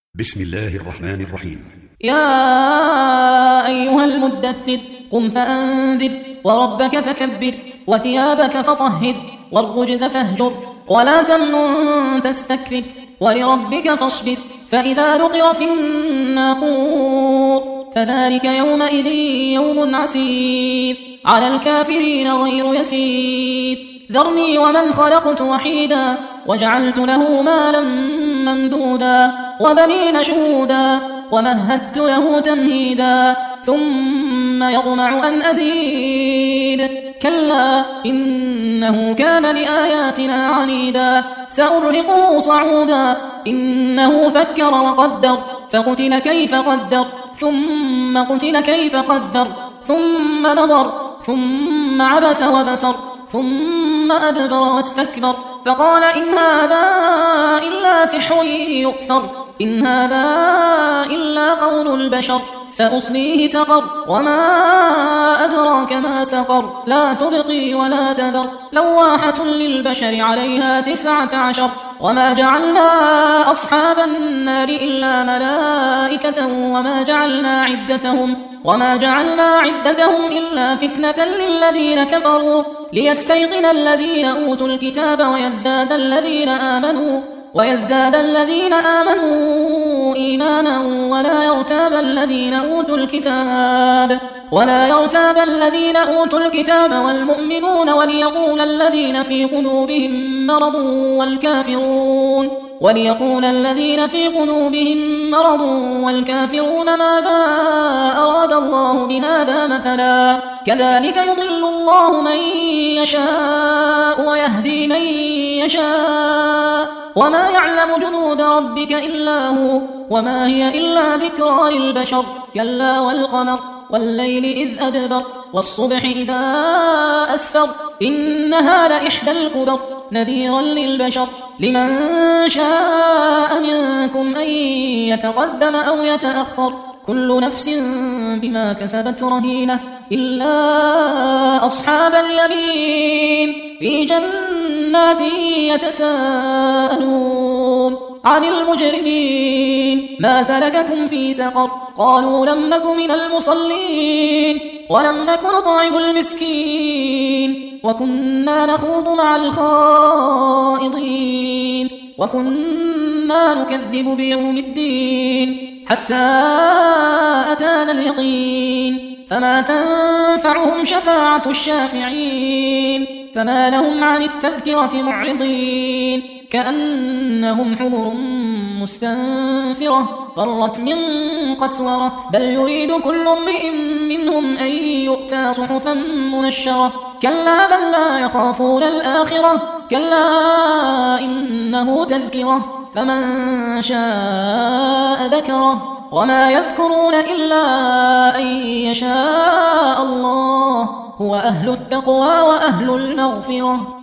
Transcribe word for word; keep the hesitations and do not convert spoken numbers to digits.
بسم الله الرحمن الرحيم. يا أيها المدثر قم فأنذر وربك فكبر وثيابك فطهر والرجز فاهجر ولا تمنن تستكثر ولربك فاصبر فإذا نقر في الناقور فذلك يومئذ يوم عسير على الكافرين غير يسير ذرني ومن خلقت وحيدا وجعلت له مالا ممدودا وبنين شهودا ومهدت له تمهيدا ثم يطمع أن أزيد كلا إنه كان لآياتنا عنيدا سأرهقه صعودا إنه فكر وقدر فقتل كيف قدر ثم قتل كيف قدر ثم نظر ثم عبس وبسر ثم أدبر واستكبر فقال إن هذا إلا سحر يؤثر إن هذا إلا قول البشر سأصليه سقر وما أدراك ما سقر لا تبقي ولا تذر لواحة للبشر عليها تسعة عشر وما جعلنا أصحاب النار إلا ملائكة وما جعلنا عدتهم وما جعلنا عدتهم إلا فتنة للذين كفروا ليستيقن الذين أوتوا الكتاب ويزداد الذين آمنوا ويزداد الذين آمنوا إيمانا ولا يرتاب الذين أوتوا الكتاب ولا يرتاب الذين أوتوا الكتاب والمؤمنون وليقول الذين في قلوبهم مرض والكافرون وليقول الذين في قلوبهم مرض والكافرون ماذا أراد الله بهذا مثلا كذلك يضل الله من يشاء ويهدي من يشاء وما يعلم جنود ربك إلا هو وما هي إلا ذكرى للبشر كلا والقمر والليل إذ أدبر والصبح إذا أسفر إنها لإحدى الكبر نذيرا للبشر لمن شاء منكم أن يتقدم أو يتأخر كل نفس بما كسبت رهينة إلا أصحاب اليمين في جنات يتساءلون عن المجرمين ما سلككم في سقر قالوا لم نك من المصلين ولم نك نطعم المسكين وكنا نخوض مع الخائضين وكنا نكذب بيوم الدين حتى أتانا اليقين فما تنفعهم شفاعة الشافعين فما لهم عن التذكرة معرضين كأنهم حمر مستنفرة فرت من قسورة بل يريد كل امرئ منهم أن يؤتى صحفا منشرة كلا بل لا يخافون الآخرة كلا إنه تذكرة فمن شاء ذكره وما يذكرون إلا أن يشاء الله هو أهل التقوى وأهل المغفرة.